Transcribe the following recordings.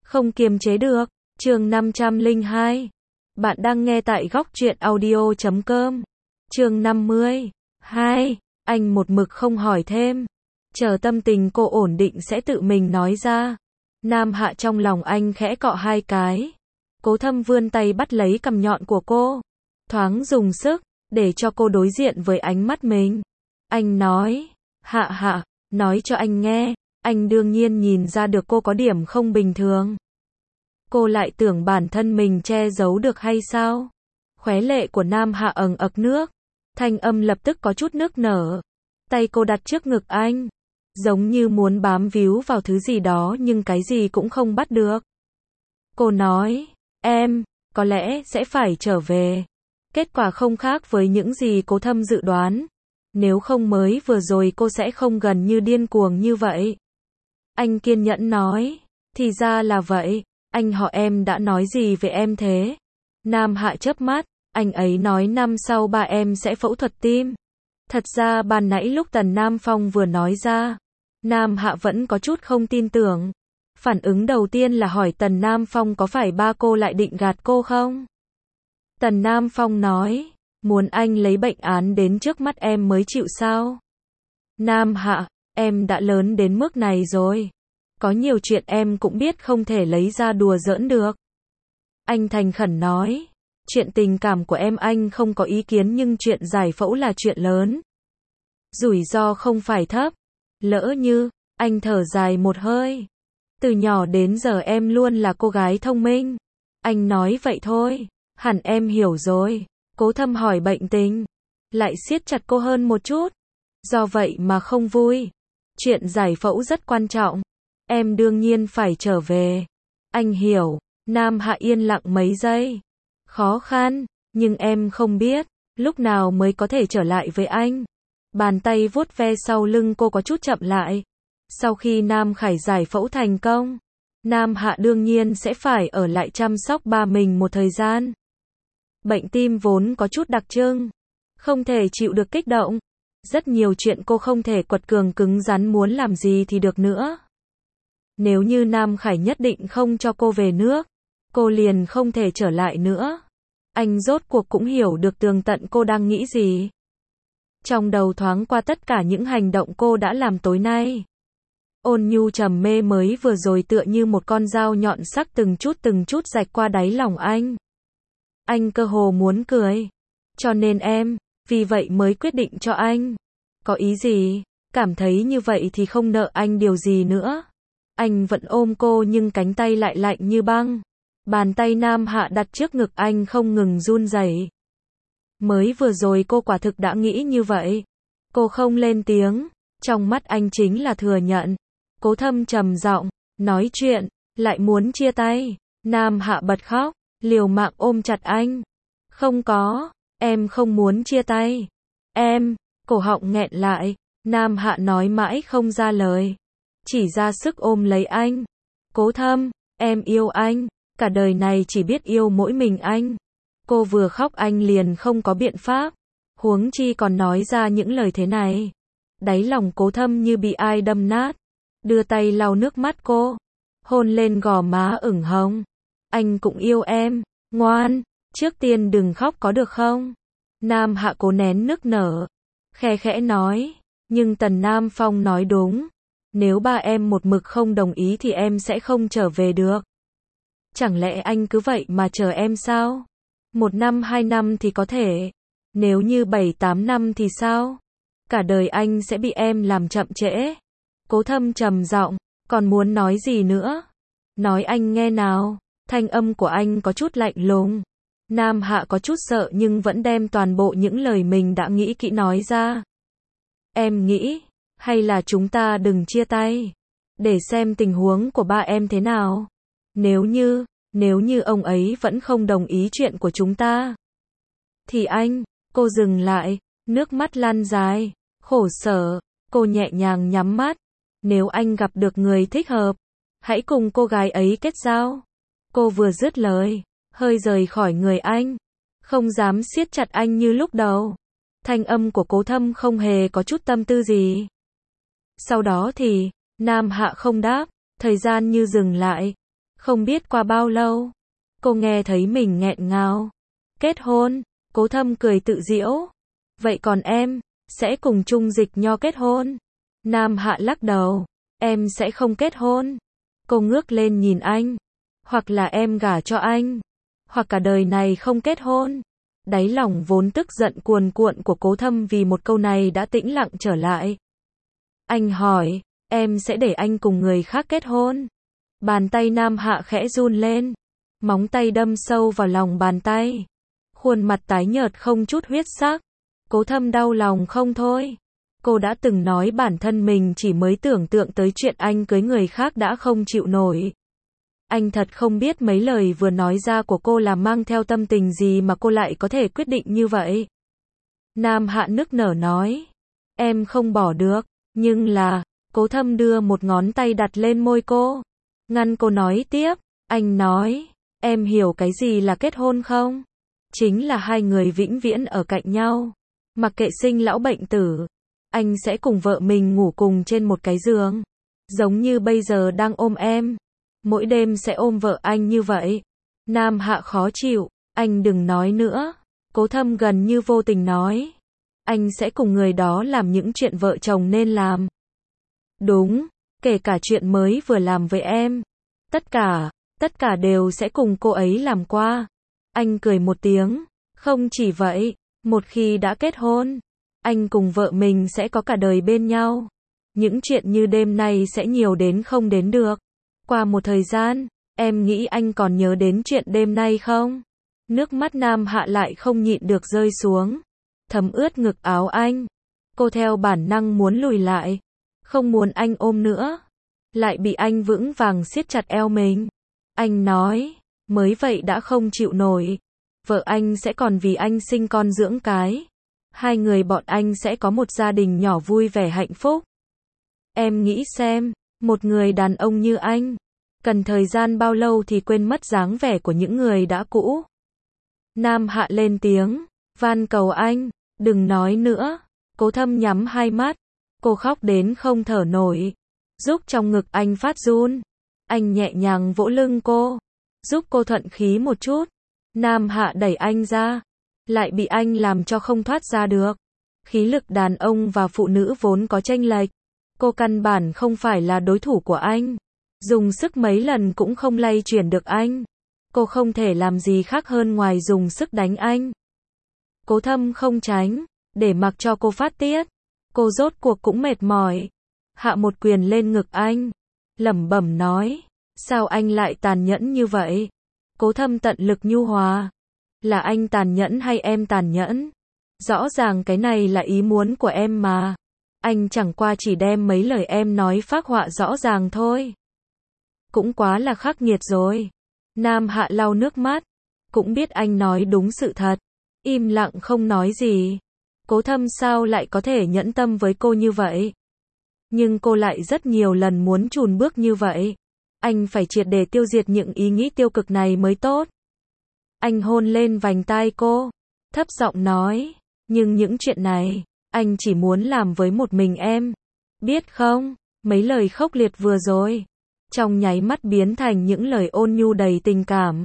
Không kiềm chế được. Chương 502. Bạn đang nghe tại góc truyện audio.com. Chương 50. Anh một mực không hỏi thêm. Chờ tâm tình cô ổn định sẽ tự mình nói ra. Nam Hạ trong lòng anh khẽ cọ hai cái. Cố Thâm vươn tay bắt lấy cằm nhọn của cô. Thoáng dùng sức, để cho cô đối diện với ánh mắt mình. Anh nói, Hạ, nói cho anh nghe, anh đương nhiên nhìn ra được cô có điểm không bình thường. Cô lại tưởng bản thân mình che giấu được hay sao? Khóe lệ của Nam Hạ ẩn ực nước. Thanh âm lập tức có chút nức nở. Tay cô đặt trước ngực anh. Giống như muốn bám víu vào thứ gì đó nhưng cái gì cũng không bắt được. Cô nói, em, có lẽ sẽ phải trở về. Kết quả không khác với những gì Cố Thâm dự đoán. Nếu không mới vừa rồi cô sẽ không gần như điên cuồng như vậy. Anh kiên nhẫn nói, thì ra là vậy. Anh họ em đã nói gì về em thế? Nam Hạ chớp mắt, anh ấy nói năm sau ba em sẽ phẫu thuật tim. Thật ra ban nãy lúc Tần Nam Phong vừa nói ra, Nam Hạ vẫn có chút không tin tưởng. Phản ứng đầu tiên là hỏi Tần Nam Phong có phải ba cô lại định gạt cô không? Tần Nam Phong nói, muốn anh lấy bệnh án đến trước mắt em mới chịu sao? Nam Hạ, em đã lớn đến mức này rồi. Có nhiều chuyện em cũng biết không thể lấy ra đùa giỡn được. Anh thành khẩn nói, chuyện tình cảm của em anh không có ý kiến nhưng chuyện giải phẫu là chuyện lớn. Rủi ro không phải thấp. Lỡ như, anh thở dài một hơi. Từ nhỏ đến giờ em luôn là cô gái thông minh. Anh nói vậy thôi, hẳn em hiểu rồi. Cố Thâm hỏi bệnh tình, lại siết chặt cô hơn một chút. Do vậy mà không vui. Chuyện giải phẫu rất quan trọng. Em đương nhiên phải trở về. Anh hiểu. Nam Hạ yên lặng mấy giây. Khó khăn, nhưng em không biết, lúc nào mới có thể trở lại với anh. Bàn tay vuốt ve sau lưng cô có chút chậm lại. Sau khi Nam Khải giải phẫu thành công, Nam Hạ đương nhiên sẽ phải ở lại chăm sóc ba mình một thời gian. Bệnh tim vốn có chút đặc trưng, không thể chịu được kích động. Rất nhiều chuyện cô không thể quật cường cứng rắn muốn làm gì thì được nữa. Nếu như Nam Khải nhất định không cho cô về nước, cô liền không thể trở lại nữa. Anh rốt cuộc cũng hiểu được tường tận cô đang nghĩ gì. Trong đầu thoáng qua tất cả những hành động cô đã làm tối nay. Ôn nhu trầm mê mới vừa rồi tựa như một con dao nhọn sắc từng chút rạch qua đáy lòng anh. Anh cơ hồ muốn cười. Cho nên em, vì vậy mới quyết định cho anh. Có ý gì? Cảm thấy như vậy thì không nợ anh điều gì nữa. Anh vẫn ôm cô nhưng cánh tay lại lạnh như băng. Bàn tay Nam Hạ đặt trước ngực anh không ngừng run rẩy. Mới vừa rồi cô quả thực đã nghĩ như vậy. Cô không lên tiếng. Trong mắt anh chính là thừa nhận. Cố Thâm trầm giọng, nói chuyện, lại muốn chia tay. Nam Hạ bật khóc, liều mạng ôm chặt anh. Không có, em không muốn chia tay. Em, cổ họng nghẹn lại. Nam Hạ nói mãi không ra lời. Chỉ ra sức ôm lấy anh. Cố Thâm, em yêu anh. Cả đời này chỉ biết yêu mỗi mình anh. Cô vừa khóc anh liền không có biện pháp. Huống chi còn nói ra những lời thế này. Đáy lòng Cố Thâm như bị ai đâm nát. Đưa tay lau nước mắt cô. Hôn lên gò má ửng hồng. Anh cũng yêu em. Ngoan, trước tiên đừng khóc có được không? Nam Hạ cố nén nức nở. Khe khẽ nói. Nhưng Tần Nam Phong nói đúng. Nếu ba em một mực không đồng ý thì em sẽ không trở về được. Chẳng lẽ anh cứ vậy mà chờ em sao? 1 năm 2 năm thì có thể. Nếu như 7-8 năm thì sao? Cả đời anh sẽ bị em làm chậm trễ. Cố Thâm trầm giọng, còn muốn nói gì nữa? Nói anh nghe nào. Thanh âm của anh có chút lạnh lùng. Nam Hạ có chút sợ nhưng vẫn đem toàn bộ những lời mình đã nghĩ kỹ nói ra. Em nghĩ, hay là chúng ta đừng chia tay. Để xem tình huống của ba em thế nào. Nếu như ông ấy vẫn không đồng ý chuyện của chúng ta. Thì anh, cô dừng lại, nước mắt lăn dài, khổ sở, cô nhẹ nhàng nhắm mắt. Nếu anh gặp được người thích hợp, hãy cùng cô gái ấy kết giao. Cô vừa dứt lời, hơi rời khỏi người anh, không dám siết chặt anh như lúc đầu. Thanh âm của Cố Thâm không hề có chút tâm tư gì. Sau đó thì, Nam Hạ không đáp, thời gian như dừng lại. Không biết qua bao lâu, cô nghe thấy mình nghẹn ngào. Kết hôn, Cố Thâm cười tự giễu. Vậy còn em, sẽ cùng Trung Dịch Nho kết hôn? Nam Hạ lắc đầu, em sẽ không kết hôn. Cô ngước lên nhìn anh. Hoặc là em gả cho anh, hoặc cả đời này không kết hôn. Đáy lòng vốn tức giận cuồn cuộn của Cố Thâm vì một câu này đã tĩnh lặng trở lại. Anh hỏi, em sẽ để anh cùng người khác kết hôn? Bàn tay Nam Hạ khẽ run lên, móng tay đâm sâu vào lòng bàn tay. Khuôn mặt tái nhợt không chút huyết sắc. Cố Thâm đau lòng không thôi. Cô đã từng nói bản thân mình chỉ mới tưởng tượng tới chuyện anh cưới người khác đã không chịu nổi. Anh thật không biết mấy lời vừa nói ra của cô là mang theo tâm tình gì mà cô lại có thể quyết định như vậy. Nam Hạ nức nở nói, em không bỏ được, nhưng là, Cố Thâm đưa một ngón tay đặt lên môi cô, ngăn cô nói tiếp. Anh nói, em hiểu cái gì là kết hôn không? Chính là hai người vĩnh viễn ở cạnh nhau, mặc kệ sinh lão bệnh tử. Anh sẽ cùng vợ mình ngủ cùng trên một cái giường, giống như bây giờ đang ôm em. Mỗi đêm sẽ ôm vợ anh như vậy. Nam Hạ khó chịu, anh đừng nói nữa. Cố Thâm gần như vô tình nói, anh sẽ cùng người đó làm những chuyện vợ chồng nên làm. Đúng, kể cả chuyện mới vừa làm với em. Tất cả đều sẽ cùng cô ấy làm qua. Anh cười một tiếng, không chỉ vậy, một khi đã kết hôn, anh cùng vợ mình sẽ có cả đời bên nhau. Những chuyện như đêm nay sẽ nhiều đến không đến được. Qua một thời gian, em nghĩ anh còn nhớ đến chuyện đêm nay không? Nước mắt Nam Hạ lại không nhịn được rơi xuống, thấm ướt ngực áo anh. Cô theo bản năng muốn lùi lại, không muốn anh ôm nữa, lại bị anh vững vàng siết chặt eo mình. Anh nói, mới vậy đã không chịu nổi. Vợ anh sẽ còn vì anh sinh con dưỡng cái. Hai người bọn anh sẽ có một gia đình nhỏ vui vẻ hạnh phúc. Em nghĩ xem, một người đàn ông như anh, cần thời gian bao lâu thì quên mất dáng vẻ của những người đã cũ. Nam Hạ lên tiếng, van cầu anh, đừng nói nữa. Cố Thâm nhắm hai mắt, cô khóc đến không thở nổi, giúp trong ngực anh phát run. Anh nhẹ nhàng vỗ lưng cô, giúp cô thuận khí một chút. Nam Hạ đẩy anh ra, lại bị anh làm cho không thoát ra được. Khí lực đàn ông và phụ nữ vốn có chênh lệch. Cô căn bản không phải là đối thủ của anh. Dùng sức mấy lần cũng không lay chuyển được anh. Cô không thể làm gì khác hơn ngoài dùng sức đánh anh. Cố Thâm không tránh, để mặc cho cô phát tiết. Cô rốt cuộc cũng mệt mỏi, hạ một quyền lên ngực anh, lẩm bẩm nói, sao anh lại tàn nhẫn như vậy? Cố Thâm tận lực nhu hòa, là anh tàn nhẫn hay em tàn nhẫn? Rõ ràng cái này là ý muốn của em mà. Anh chẳng qua chỉ đem mấy lời em nói phác họa rõ ràng thôi. Cũng quá là khắc nghiệt rồi. Nam Hạ lau nước mắt, cũng biết anh nói đúng sự thật, im lặng không nói gì. Cố Thâm sao lại có thể nhẫn tâm với cô như vậy? Nhưng cô lại rất nhiều lần muốn chùn bước như vậy. Anh phải triệt để tiêu diệt những ý nghĩ tiêu cực này mới tốt. Anh hôn lên vành tai cô, thấp giọng nói, nhưng những chuyện này, anh chỉ muốn làm với một mình em. Biết không, mấy lời khốc liệt vừa rồi, trong nháy mắt biến thành những lời ôn nhu đầy tình cảm.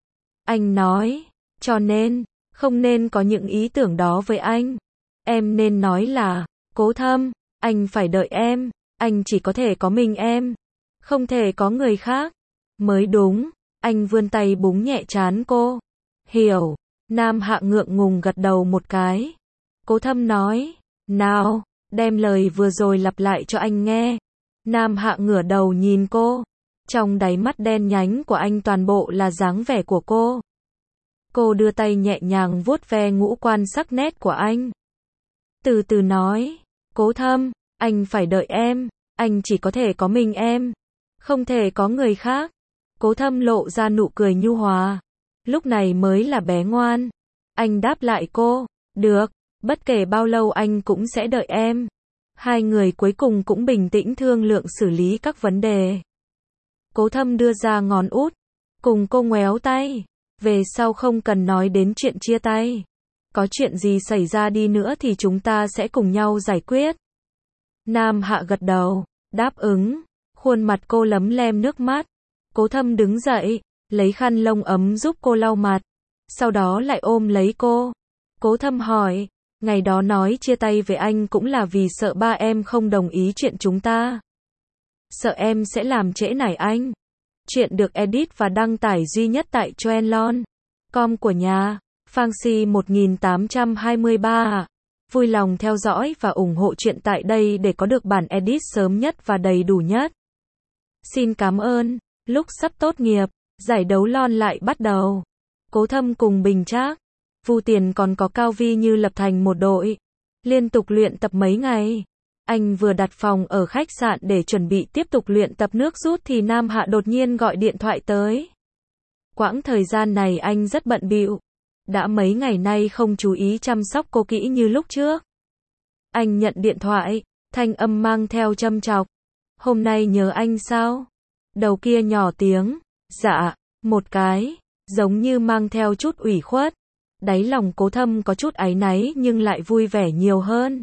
Anh nói, cho nên, không nên có những ý tưởng đó với anh. Em nên nói là, Cố Thâm, anh phải đợi em, anh chỉ có thể có mình em, không thể có người khác. Mới đúng, anh vươn tay búng nhẹ trán cô. Hiểu, Nam Hạ ngượng ngùng gật đầu một cái. Cố Thâm nói, nào, đem lời vừa rồi lặp lại cho anh nghe. Nam Hạ ngửa đầu nhìn cô, trong đáy mắt đen nhánh của anh toàn bộ là dáng vẻ của cô. Cô đưa tay nhẹ nhàng vuốt ve ngũ quan sắc nét của anh. Từ từ nói, Cố Thâm, anh phải đợi em, anh chỉ có thể có mình em, không thể có người khác. Cố Thâm lộ ra nụ cười nhu hòa, lúc này mới là bé ngoan. Anh đáp lại cô, được, bất kể bao lâu anh cũng sẽ đợi em. Hai người cuối cùng cũng bình tĩnh thương lượng xử lý các vấn đề. Cố Thâm đưa ra ngón út, cùng cô ngoéo tay. Về sau không cần nói đến chuyện chia tay. Có chuyện gì xảy ra đi nữa thì chúng ta sẽ cùng nhau giải quyết. Nam Hạ gật đầu, đáp ứng. Khuôn mặt cô lấm lem nước mắt. Cố Thâm đứng dậy, lấy khăn lông ấm giúp cô lau mặt, sau đó lại ôm lấy cô. Cố Thâm hỏi, ngày đó nói chia tay với anh cũng là vì sợ ba em không đồng ý chuyện chúng ta. Sợ em sẽ làm trễ nải anh. Chuyện được edit và đăng tải duy nhất tại Trendlon.com của nhà Phanxi 1823. Vui lòng theo dõi và ủng hộ chuyện tại đây để có được bản edit sớm nhất và đầy đủ nhất. Xin cảm ơn. Lúc sắp tốt nghiệp, giải đấu lon lại bắt đầu. Cố Thâm cùng Bình Trác, Vu Tiền còn có Cao Vi Như lập thành một đội, liên tục luyện tập mấy ngày. Anh vừa đặt phòng ở khách sạn để chuẩn bị tiếp tục luyện tập nước rút thì Nam Hạ đột nhiên gọi điện thoại tới. Quãng thời gian này anh rất bận bịu, đã mấy ngày nay không chú ý chăm sóc cô kỹ như lúc trước. Anh nhận điện thoại, thanh âm mang theo châm chọc. Hôm nay nhớ anh sao? Đầu kia nhỏ tiếng, dạ, một cái, giống như mang theo chút ủy khuất. Đáy lòng Cố Thâm có chút áy náy nhưng lại vui vẻ nhiều hơn.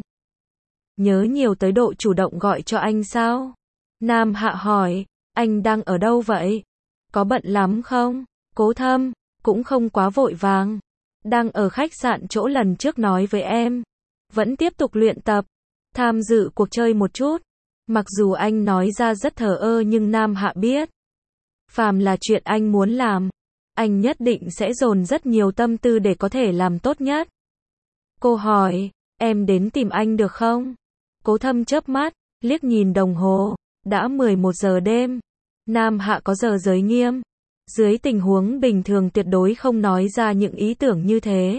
Nhớ nhiều tới độ chủ động gọi cho anh sao? Nam Hạ hỏi, anh đang ở đâu vậy? Có bận lắm không? Cố Thâm, cũng không quá vội vàng. Đang ở khách sạn chỗ lần trước nói với em. Vẫn tiếp tục luyện tập, tham dự cuộc chơi một chút. Mặc dù anh nói ra rất thờ ơ nhưng Nam Hạ biết. Phàm là chuyện anh muốn làm, anh nhất định sẽ dồn rất nhiều tâm tư để có thể làm tốt nhất. Cô hỏi, em đến tìm anh được không? Cố Thâm chớp mắt, liếc nhìn đồng hồ, đã 11 giờ đêm. Nam Hạ có giờ giới nghiêm. Dưới tình huống bình thường tuyệt đối không nói ra những ý tưởng như thế.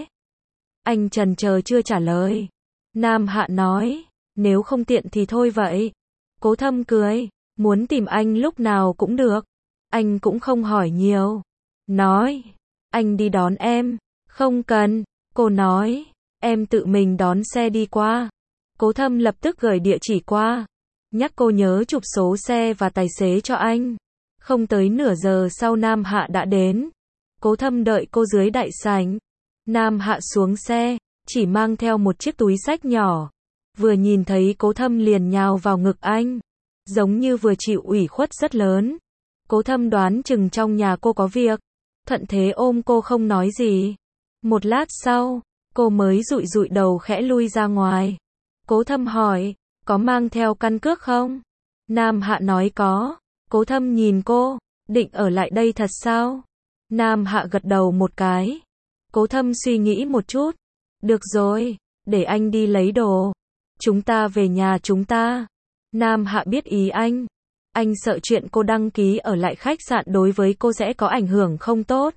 Anh chần chờ chưa trả lời. Nam Hạ nói, nếu không tiện thì thôi vậy. Cố Thâm cười, muốn tìm anh lúc nào cũng được. Anh cũng không hỏi nhiều. Nói, anh đi đón em. Không cần, cô nói, em tự mình đón xe đi qua. Cố Thâm lập tức gửi địa chỉ qua. Nhắc cô nhớ chụp số xe và tài xế cho anh. Không tới nửa giờ sau Nam Hạ đã đến. Cố Thâm đợi cô dưới đại sảnh. Nam Hạ xuống xe, chỉ mang theo một chiếc túi xách nhỏ. Vừa nhìn thấy Cố Thâm liền nhào vào ngực anh. Giống như vừa chịu ủy khuất rất lớn. Cố Thâm đoán chừng trong nhà cô có việc. Thuận thế ôm cô không nói gì. Một lát sau, cô mới dụi dụi đầu khẽ lui ra ngoài. Cố Thâm hỏi, có mang theo căn cước không? Nam Hạ nói có. Cố Thâm nhìn cô, định ở lại đây thật sao? Nam Hạ gật đầu một cái. Cố Thâm suy nghĩ một chút. Được rồi, để anh đi lấy đồ. Chúng ta về nhà chúng ta. Nam Hạ biết ý anh. Anh sợ chuyện cô đăng ký ở lại khách sạn đối với cô sẽ có ảnh hưởng không tốt.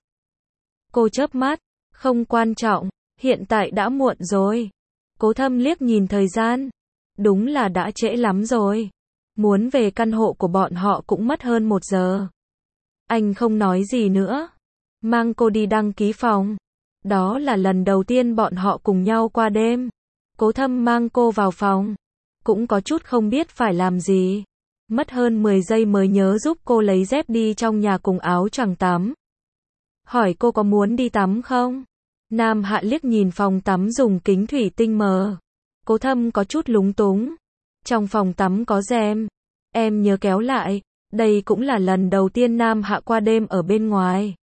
Cô chớp mắt, không quan trọng, hiện tại đã muộn rồi. Cố Thâm liếc nhìn thời gian. Đúng là đã trễ lắm rồi. Muốn về căn hộ của bọn họ cũng mất hơn 1 giờ. Anh không nói gì nữa. Mang cô đi đăng ký phòng. Đó là lần đầu tiên bọn họ cùng nhau qua đêm. Cố Thâm mang cô vào phòng. Cũng có chút không biết phải làm gì. Mất hơn 10 giây mới nhớ giúp cô lấy dép đi trong nhà cùng áo choàng tắm. Hỏi cô có muốn đi tắm không? Nam Hạ liếc nhìn phòng tắm dùng kính thủy tinh mờ. Cố Thâm có chút lúng túng. Trong phòng tắm có rèm. Em nhớ kéo lại. Đây cũng là lần đầu tiên Nam Hạ qua đêm ở bên ngoài.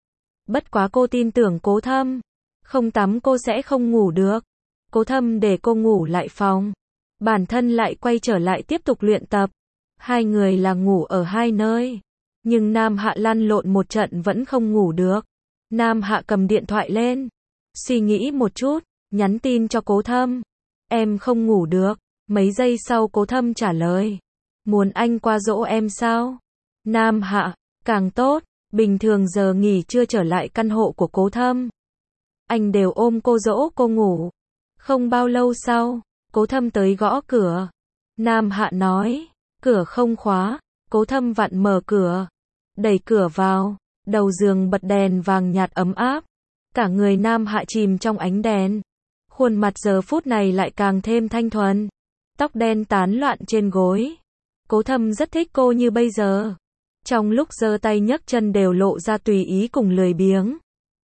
Bất quá cô tin tưởng Cố Thâm. Không tắm cô sẽ không ngủ được. Cố Thâm để cô ngủ lại phòng. Bản thân lại quay trở lại tiếp tục luyện tập. Hai người là ngủ ở hai nơi. Nhưng Nam Hạ lăn lộn một trận vẫn không ngủ được. Nam Hạ cầm điện thoại lên. Suy nghĩ một chút, nhắn tin cho Cố Thâm. Em không ngủ được. Mấy giây sau Cố Thâm trả lời. Muốn anh qua dỗ em sao? Nam Hạ, càng tốt. Bình thường giờ nghỉ trưa trở lại căn hộ của Cố Thâm. Anh đều ôm cô dỗ cô ngủ. Không bao lâu sau, Cố Thâm tới gõ cửa. Nam Hạ nói, cửa không khóa. Cố Thâm vặn mở cửa. Đẩy cửa vào. Đầu giường bật đèn vàng nhạt ấm áp. Cả người Nam Hạ chìm trong ánh đèn. Khuôn mặt giờ phút này lại càng thêm thanh thuần. Tóc đen tán loạn trên gối. Cố Thâm rất thích cô như bây giờ. Trong lúc giơ tay nhấc chân đều lộ ra tùy ý cùng lười biếng.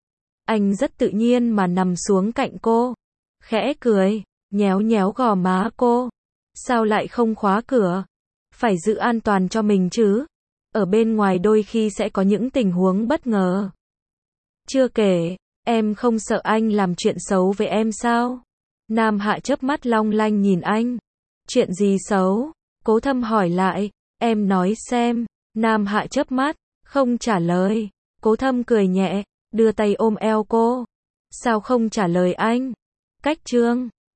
Anh rất tự nhiên mà nằm xuống cạnh cô. Khẽ cười, nhéo nhéo gò má cô. Sao lại không khóa cửa? Phải giữ an toàn cho mình chứ. ở bên ngoài đôi khi sẽ có những tình huống bất ngờ. Chưa kể, em không sợ anh làm chuyện xấu với em sao? Nam Hạ chớp mắt long lanh nhìn anh. Chuyện gì xấu? Cố Thâm hỏi lại, em nói xem. Nam Hạ chớp mắt, không trả lời. Cố Thâm cười nhẹ, đưa tay ôm eo cô. Sao không trả lời anh? Cách Trương.